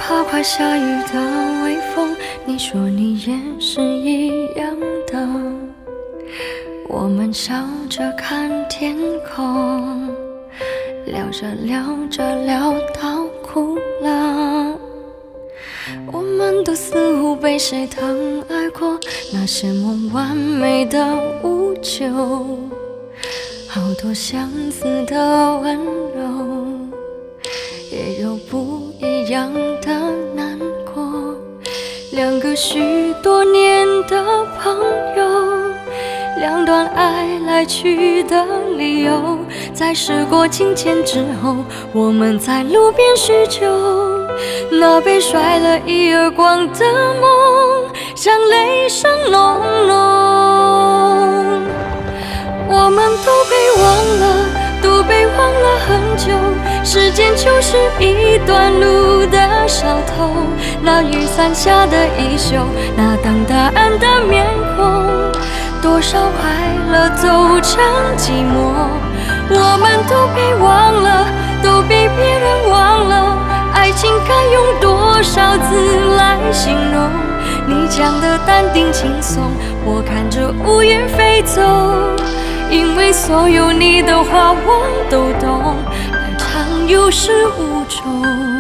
怕快下雨的微风，你说你也是一样的。我们笑着看天空，聊着聊着聊到哭了。我们都似乎被谁疼爱过，那些梦完美的无救，好多相似的温柔，也有不一样的难过。两个许多年的朋友，两段爱来去的理由，在时过境迁之后，我们在路边叙旧。那被甩了一耳光的梦，像雷声隆隆。我们都被忘了，都被忘了很久。时间就是一段路的小偷，那雨伞下的衣袖，那等答案的面孔，多少快乐走成寂寞。我们都被忘了，都被别人忘了。爱情该用多少字来形容？你讲的淡定轻松，我看着乌云飞走。因为所有你的话我都懂，爱长有始无终。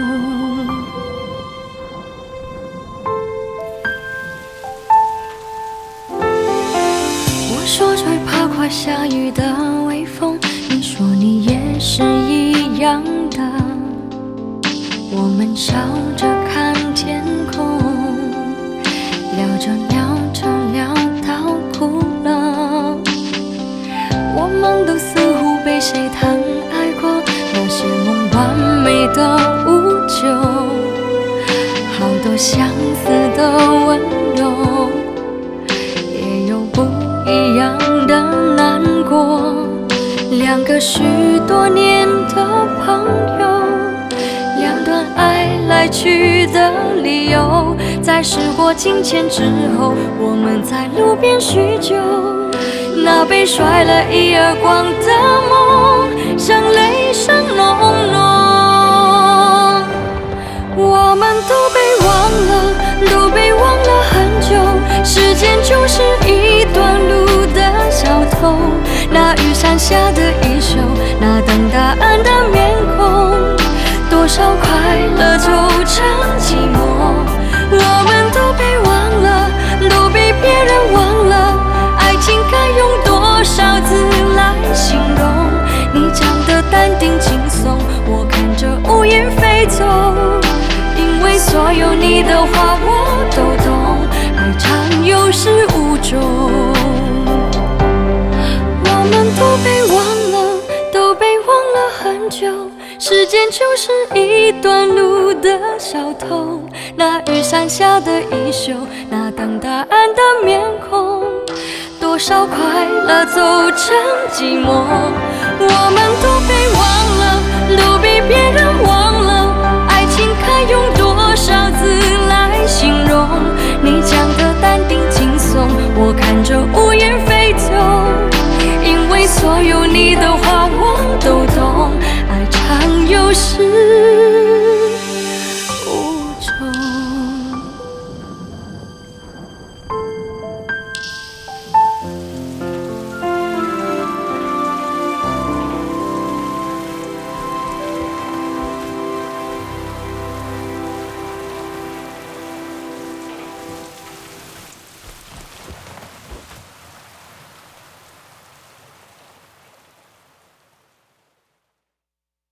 我说最怕快下雨的微风，你说你也是一样的。我们笑着看天空，聊着聊着聊到哭了。我们都似乎被谁疼爱过，那些梦完美的无救，好多相似的温柔，也有不一样的难过。两个许多年的朋友，两段爱来去的理由，在时过境迁之后，我们在路边叙旧。那被甩了一耳光的梦，像雷声隆隆。我们都被忘了，都被忘了很久。时间就是一段路的小偷，那雨伞下的衣袖，那等答案的面孔，多少快乐走成寂寞。我们都被忘了，都被别人忘了。爱情该用多少字来形容？你讲的淡定轻松，我看着乌云飞走。因为所有你的话我都懂，爱长有始无终。我们都被忘了，都被忘了很久。时间就是一段路的小偷，那雨伞下的衣袖，那等答案的面孔，多少快乐走成寂寞。我们都被忘了，都被别人忘了。爱情该用多少字来形容？你讲的淡定轻松，我看着乌云飞走。因为所有你的话我都懂，爱长有始